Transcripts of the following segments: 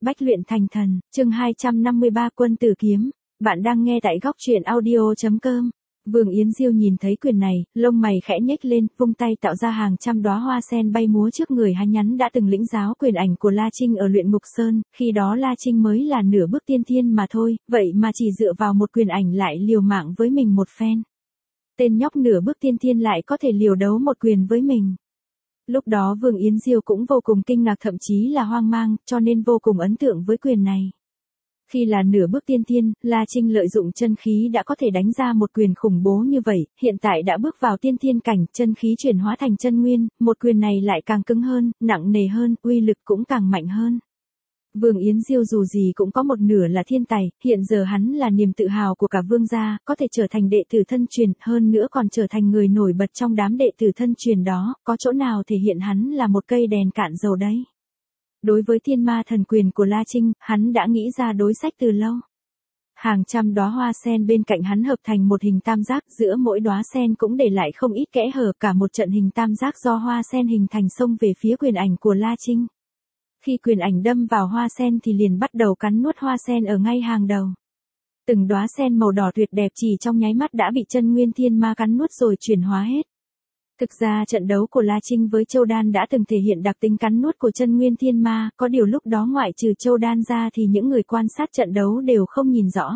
Bách luyện thành thần, chương 253 quân tử kiếm. Bạn đang nghe tại góc truyện audio.com. Vương Yến Diêu nhìn thấy quyền này, lông mày khẽ nhếch lên, vung tay tạo ra hàng trăm đóa hoa sen bay múa trước người hắn. Nhắn đã từng lĩnh giáo quyền ảnh của La Trinh ở luyện ngục sơn, khi đó La Trinh mới là nửa bước tiên thiên mà thôi, vậy mà chỉ dựa vào một quyền ảnh lại liều mạng với mình một phen. Tên nhóc nửa bước tiên thiên lại có thể liều đấu một quyền với mình. Lúc đó Vương Yến Diêu cũng vô cùng kinh ngạc, thậm chí là hoang mang, cho nên vô cùng ấn tượng với quyền này. Khi là nửa bước tiên thiên, La Trinh lợi dụng chân khí đã có thể đánh ra một quyền khủng bố như vậy, hiện tại đã bước vào tiên thiên cảnh, chân khí chuyển hóa thành chân nguyên, một quyền này lại càng cứng hơn, nặng nề hơn, uy lực cũng càng mạnh hơn. Vương Yến Diêu dù gì cũng có một nửa là thiên tài, hiện giờ hắn là niềm tự hào của cả Vương gia, có thể trở thành đệ tử thân truyền, hơn nữa còn trở thành người nổi bật trong đám đệ tử thân truyền đó, có chỗ nào thể hiện hắn là một cây đèn cạn dầu đấy. Đối với thiên ma thần quyền của La Trinh, hắn đã nghĩ ra đối sách từ lâu. Hàng trăm đóa hoa sen bên cạnh hắn hợp thành một hình tam giác, giữa mỗi đóa sen cũng để lại không ít kẽ hở, cả một trận hình tam giác do hoa sen hình thành xông về phía quyền ảnh của La Trinh. Khi quyền ảnh đâm vào hoa sen thì liền bắt đầu cắn nuốt hoa sen ở ngay hàng đầu. Từng đóa sen màu đỏ tuyệt đẹp chỉ trong nháy mắt đã bị chân nguyên thiên ma cắn nuốt rồi chuyển hóa hết. Thực ra trận đấu của La Trinh với Châu Đan đã từng thể hiện đặc tính cắn nuốt của chân nguyên thiên ma, có điều lúc đó ngoại trừ Châu Đan ra thì những người quan sát trận đấu đều không nhìn rõ.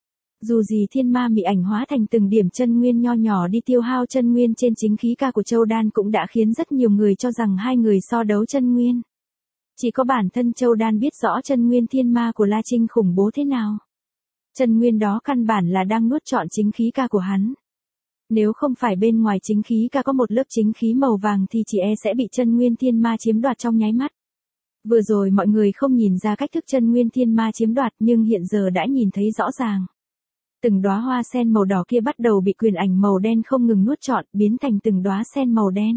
Dù gì thiên ma bị ảnh hóa thành từng điểm chân nguyên nho nhỏ đi tiêu hao chân nguyên trên chính khí ca của Châu Đan cũng đã khiến rất nhiều người cho rằng hai người so đấu chân nguyên. Chỉ có bản thân Châu Đan biết rõ chân nguyên thiên ma của La Trinh khủng bố thế nào. Chân nguyên đó căn bản là đang nuốt trọn chính khí ca của hắn. Nếu không phải bên ngoài chính khí ca có một lớp chính khí màu vàng thì chỉ sẽ bị chân nguyên thiên ma chiếm đoạt trong nháy mắt. Vừa rồi mọi người không nhìn ra cách thức chân nguyên thiên ma chiếm đoạt, nhưng hiện giờ đã nhìn thấy rõ ràng. Từng đóa hoa sen màu đỏ kia bắt đầu bị quyền ảnh màu đen không ngừng nuốt trọn, biến thành từng đóa sen màu đen.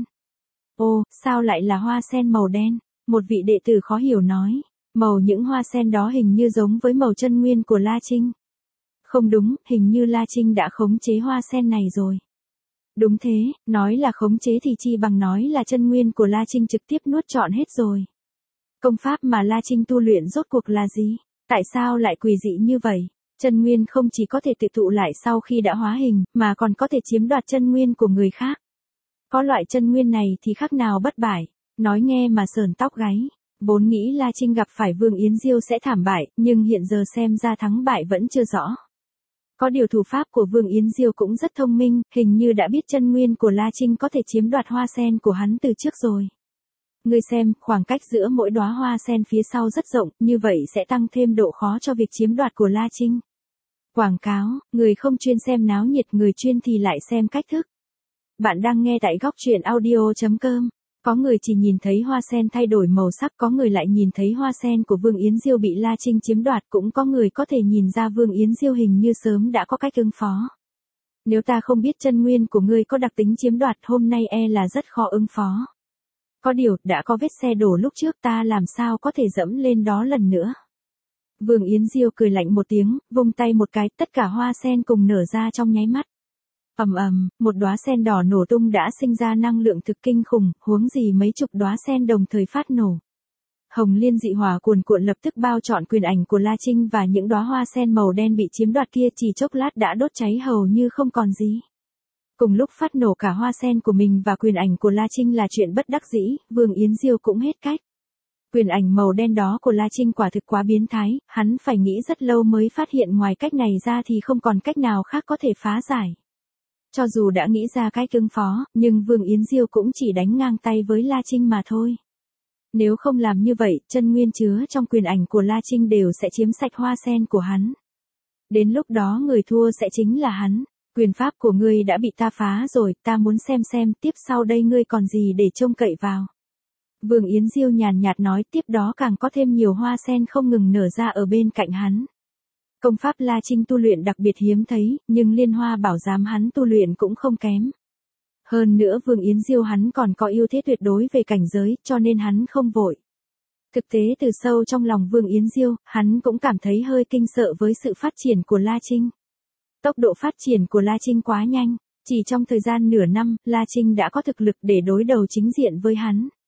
Ô, sao lại là hoa sen màu đen? Một vị đệ tử khó hiểu nói, màu những hoa sen đó hình như giống với màu chân nguyên của La Trinh. Không đúng, hình như La Trinh đã khống chế hoa sen này rồi. Đúng thế, nói là khống chế thì chi bằng nói là chân nguyên của La Trinh trực tiếp nuốt trọn hết rồi. Công pháp mà La Trinh tu luyện rốt cuộc là gì? Tại sao lại quỷ dị như vậy? Chân nguyên không chỉ có thể tự tụ lại sau khi đã hóa hình, mà còn có thể chiếm đoạt chân nguyên của người khác. Có loại chân nguyên này thì khác nào bất bại. Nói nghe mà sởn tóc gáy. Vốn nghĩ La Trinh gặp phải Vương Yến Diêu sẽ thảm bại, nhưng hiện giờ xem ra thắng bại vẫn chưa rõ. Có điều thủ pháp của Vương Yến Diêu cũng rất thông minh, hình như đã biết chân nguyên của La Trinh có thể chiếm đoạt hoa sen của hắn từ trước rồi. Ngươi xem, khoảng cách giữa mỗi đóa hoa sen phía sau rất rộng, như vậy sẽ tăng thêm độ khó cho việc chiếm đoạt của La Trinh. Quảng cáo, người không chuyên xem náo nhiệt, người chuyên thì lại xem cách thức. Bạn đang nghe tại góc truyện audio.com. Có người chỉ nhìn thấy hoa sen thay đổi màu sắc, có người lại nhìn thấy hoa sen của Vương Yến Diêu bị La Trinh chiếm đoạt, cũng có người có thể nhìn ra Vương Yến Diêu hình như sớm đã có cách ứng phó. Nếu ta không biết chân nguyên của ngươi có đặc tính chiếm đoạt, hôm nay là rất khó ứng phó. Có điều, đã có vết xe đổ lúc trước, ta làm sao có thể dẫm lên đó lần nữa. Vương Yến Diêu cười lạnh một tiếng, vung tay một cái, tất cả hoa sen cùng nở ra trong nháy mắt. Ầm ầm, một đóa sen đỏ nổ tung đã sinh ra năng lượng thực kinh khủng, huống gì mấy chục đóa sen đồng thời phát nổ. Hồng liên dị hỏa cuồn cuộn lập tức bao trọn quyền ảnh của La Trinh, và những đóa hoa sen màu đen bị chiếm đoạt kia chỉ chốc lát đã đốt cháy hầu như không còn gì. Cùng lúc phát nổ cả hoa sen của mình và quyền ảnh của La Trinh là chuyện bất đắc dĩ, Vương Yến Diêu cũng hết cách. Quyền ảnh màu đen đó của La Trinh quả thực quá biến thái, hắn phải nghĩ rất lâu mới phát hiện ngoài cách này ra thì không còn cách nào khác có thể phá giải. Cho dù đã nghĩ ra cách ứng phó, nhưng Vương Yến Diêu cũng chỉ đánh ngang tay với La Trinh mà thôi. Nếu không làm như vậy, chân nguyên chứa trong quyền ảnh của La Trinh đều sẽ chiếm sạch hoa sen của hắn. Đến lúc đó người thua sẽ chính là hắn. Quyền pháp của ngươi đã bị ta phá rồi, ta muốn xem tiếp sau đây ngươi còn gì để trông cậy vào. Vương Yến Diêu nhàn nhạt nói, tiếp đó càng có thêm nhiều hoa sen không ngừng nở ra ở bên cạnh hắn. Công pháp La Trinh tu luyện đặc biệt hiếm thấy, nhưng Liên Hoa Bảo Giám hắn tu luyện cũng không kém. Hơn nữa Vương Yến Diêu hắn còn có ưu thế tuyệt đối về cảnh giới, cho nên hắn không vội. Thực tế từ sâu trong lòng Vương Yến Diêu, hắn cũng cảm thấy hơi kinh sợ với sự phát triển của La Trinh. Tốc độ phát triển của La Trinh quá nhanh, chỉ trong thời gian nửa năm, La Trinh đã có thực lực để đối đầu chính diện với hắn.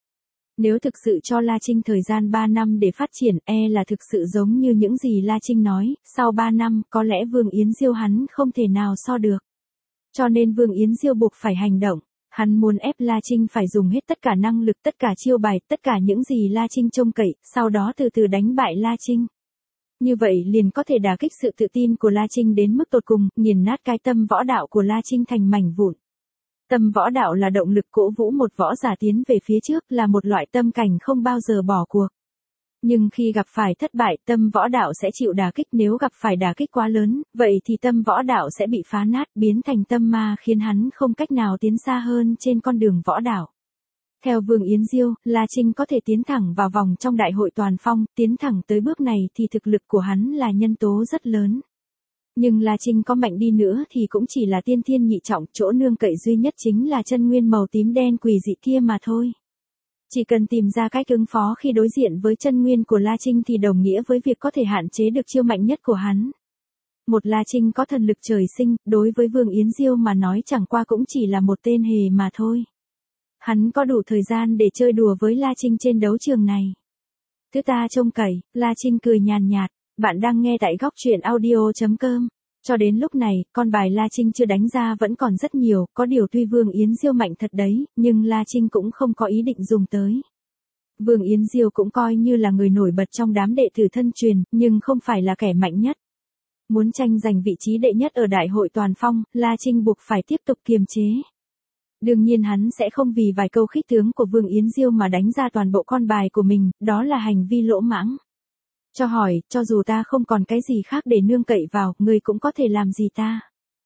Nếu thực sự cho La Trinh thời gian 3 năm để phát triển, là thực sự giống như những gì La Trinh nói, sau 3 năm, có lẽ Vương Yến Diêu hắn không thể nào so được. Cho nên Vương Yến Diêu buộc phải hành động. Hắn muốn ép La Trinh phải dùng hết tất cả năng lực, tất cả chiêu bài, tất cả những gì La Trinh trông cậy, sau đó từ từ đánh bại La Trinh. Như vậy liền có thể đả kích sự tự tin của La Trinh đến mức tột cùng, nghiền nát cái tâm võ đạo của La Trinh thành mảnh vụn. Tâm võ đạo là động lực cổ vũ một võ giả tiến về phía trước, là một loại tâm cảnh không bao giờ bỏ cuộc. Nhưng khi gặp phải thất bại, tâm võ đạo sẽ chịu đả kích, nếu gặp phải đả kích quá lớn, vậy thì tâm võ đạo sẽ bị phá nát, biến thành tâm ma khiến hắn không cách nào tiến xa hơn trên con đường võ đạo. Theo Vương Yến Diêu, La Trinh có thể tiến thẳng vào vòng trong đại hội toàn phong, tiến thẳng tới bước này thì thực lực của hắn là nhân tố rất lớn. Nhưng La Trinh có mạnh đi nữa thì cũng chỉ là tiên thiên nhị trọng, chỗ nương cậy duy nhất chính là chân nguyên màu tím đen quỷ dị kia mà thôi. Chỉ cần tìm ra cách ứng phó khi đối diện với chân nguyên của La Trinh thì đồng nghĩa với việc có thể hạn chế được chiêu mạnh nhất của hắn. Một La Trinh có thần lực trời sinh, đối với Vương Yến Diêu mà nói chẳng qua cũng chỉ là một tên hề mà thôi. Hắn có đủ thời gian để chơi đùa với La Trinh trên đấu trường này. Thứ ta trông cậy, La Trinh cười nhàn nhạt, bạn đang nghe tại góc truyện audio.com. Cho đến lúc này, con bài La Trinh chưa đánh ra vẫn còn rất nhiều, có điều tuy Vương Yến Diêu mạnh thật đấy, nhưng La Trinh cũng không có ý định dùng tới. Vương Yến Diêu cũng coi như là người nổi bật trong đám đệ tử thân truyền, nhưng không phải là kẻ mạnh nhất. Muốn tranh giành vị trí đệ nhất ở đại hội toàn phong, La Trinh buộc phải tiếp tục kiềm chế. Đương nhiên hắn sẽ không vì vài câu khích tướng của Vương Yến Diêu mà đánh ra toàn bộ con bài của mình, đó là hành vi lỗ mãng. Cho hỏi, cho dù ta không còn cái gì khác để nương cậy vào, ngươi cũng có thể làm gì ta?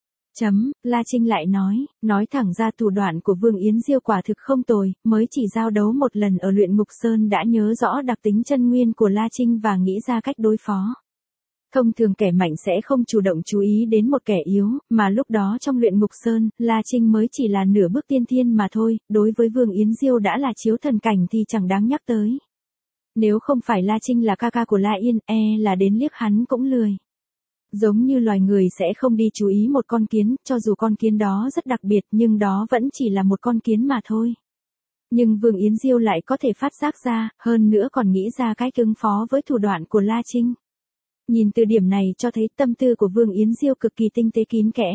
La Trinh lại nói thẳng ra thủ đoạn của Vương Yến Diêu quả thực không tồi, mới chỉ giao đấu một lần ở luyện ngục sơn đã nhớ rõ đặc tính chân nguyên của La Trinh và nghĩ ra cách đối phó. Thông thường kẻ mạnh sẽ không chủ động chú ý đến một kẻ yếu, mà lúc đó trong luyện ngục sơn, La Trinh mới chỉ là nửa bước tiên thiên mà thôi, đối với Vương Yến Diêu đã là chiếu thần cảnh thì chẳng đáng nhắc tới. Nếu không phải La Trinh là ca ca của La Yên, là đến liếc hắn cũng lười. Giống như loài người sẽ không đi chú ý một con kiến, cho dù con kiến đó rất đặc biệt nhưng đó vẫn chỉ là một con kiến mà thôi. Nhưng Vương Yến Diêu lại có thể phát giác ra, hơn nữa còn nghĩ ra cách ứng phó với thủ đoạn của La Trinh. Nhìn từ điểm này cho thấy tâm tư của Vương Yến Diêu cực kỳ tinh tế kín kẽ.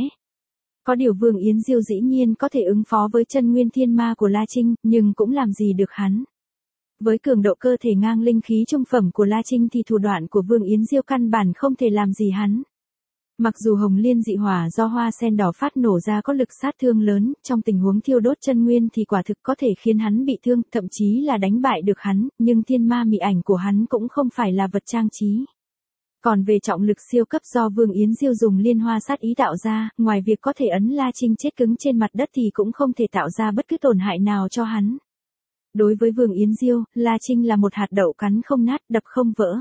Có điều Vương Yến Diêu dĩ nhiên có thể ứng phó với chân nguyên thiên ma của La Trinh, nhưng cũng làm gì được hắn. Với cường độ cơ thể ngang linh khí trung phẩm của La Trinh thì thủ đoạn của Vương Yến Diêu căn bản không thể làm gì hắn. Mặc dù hồng liên dị hỏa do hoa sen đỏ phát nổ ra có lực sát thương lớn, trong tình huống thiêu đốt chân nguyên thì quả thực có thể khiến hắn bị thương, thậm chí là đánh bại được hắn, nhưng thiên ma mị ảnh của hắn cũng không phải là vật trang trí. Còn về trọng lực siêu cấp do Vương Yến Diêu dùng liên hoa sát ý tạo ra, ngoài việc có thể ấn La Trinh chết cứng trên mặt đất thì cũng không thể tạo ra bất cứ tổn hại nào cho hắn. Đối với Vương Yến Diêu, La Trinh là một hạt đậu cắn không nát, đập không vỡ.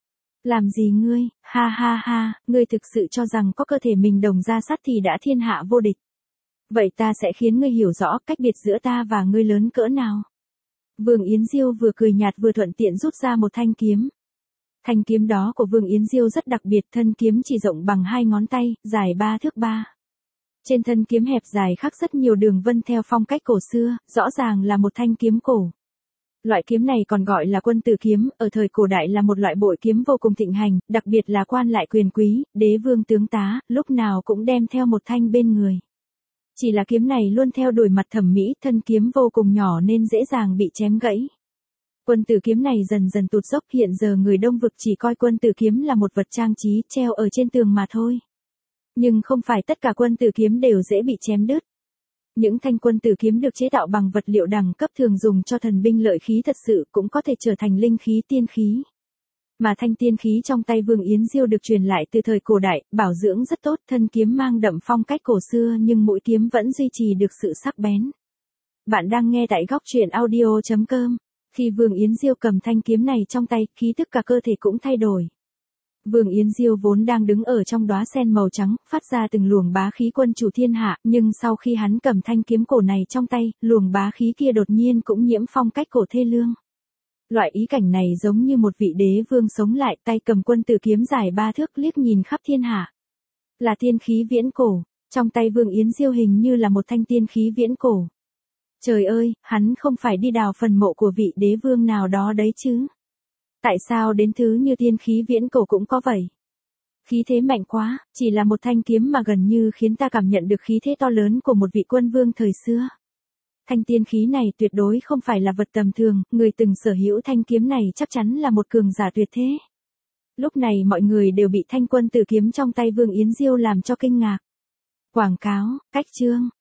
Làm gì ngươi, ha ha ha, ngươi thực sự cho rằng có cơ thể mình đồng ra sắt thì đã thiên hạ vô địch. Vậy ta sẽ khiến ngươi hiểu rõ cách biệt giữa ta và ngươi lớn cỡ nào. Vương Yến Diêu vừa cười nhạt vừa thuận tiện rút ra một thanh kiếm. Thanh kiếm đó của Vương Yến Diêu rất đặc biệt, thân kiếm chỉ rộng bằng 2 ngón tay, dài 3 thước 3. Trên thân kiếm hẹp dài khắc rất nhiều đường vân theo phong cách cổ xưa, rõ ràng là một thanh kiếm cổ. Loại kiếm này còn gọi là quân tử kiếm, ở thời cổ đại là một loại bội kiếm vô cùng thịnh hành, đặc biệt là quan lại quyền quý, đế vương tướng tá, lúc nào cũng đem theo một thanh bên người. Chỉ là kiếm này luôn theo đuổi mặt thẩm mỹ, thân kiếm vô cùng nhỏ nên dễ dàng bị chém gãy. Quân tử kiếm này dần dần tụt dốc, hiện giờ người Đông Vực chỉ coi quân tử kiếm là một vật trang trí treo ở trên tường mà thôi. Nhưng không phải tất cả quân tử kiếm đều dễ bị chém đứt. Những thanh quân tử kiếm được chế tạo bằng vật liệu đẳng cấp thường dùng cho thần binh lợi khí thật sự cũng có thể trở thành linh khí tiên khí. Mà thanh tiên khí trong tay Vương Yến Diêu được truyền lại từ thời cổ đại, bảo dưỡng rất tốt, thân kiếm mang đậm phong cách cổ xưa nhưng mũi kiếm vẫn duy trì được sự sắc bén. Bạn đang nghe tại góc truyện audio.com. Khi Vương Yến Diêu cầm thanh kiếm này trong tay, khí tức cả cơ thể cũng thay đổi. Vương Yến Diêu vốn đang đứng ở trong đóa sen màu trắng, phát ra từng luồng bá khí quân chủ thiên hạ, nhưng sau khi hắn cầm thanh kiếm cổ này trong tay, luồng bá khí kia đột nhiên cũng nhiễm phong cách cổ thê lương. Loại ý cảnh này giống như một vị đế vương sống lại, tay cầm quân tử kiếm dài 3 thước liếc nhìn khắp thiên hạ. Là tiên khí viễn cổ, trong tay Vương Yến Diêu hình như là một thanh tiên khí viễn cổ. Trời ơi, hắn không phải đi đào phần mộ của vị đế vương nào đó đấy chứ. Tại sao đến thứ như tiên khí viễn cổ cũng có vậy? Khí thế mạnh quá, chỉ là một thanh kiếm mà gần như khiến ta cảm nhận được khí thế to lớn của một vị quân vương thời xưa. Thanh tiên khí này tuyệt đối không phải là vật tầm thường, người từng sở hữu thanh kiếm này chắc chắn là một cường giả tuyệt thế. Lúc này mọi người đều bị thanh quân tử kiếm trong tay Vương Yến Diêu làm cho kinh ngạc. Quảng cáo, cách chương.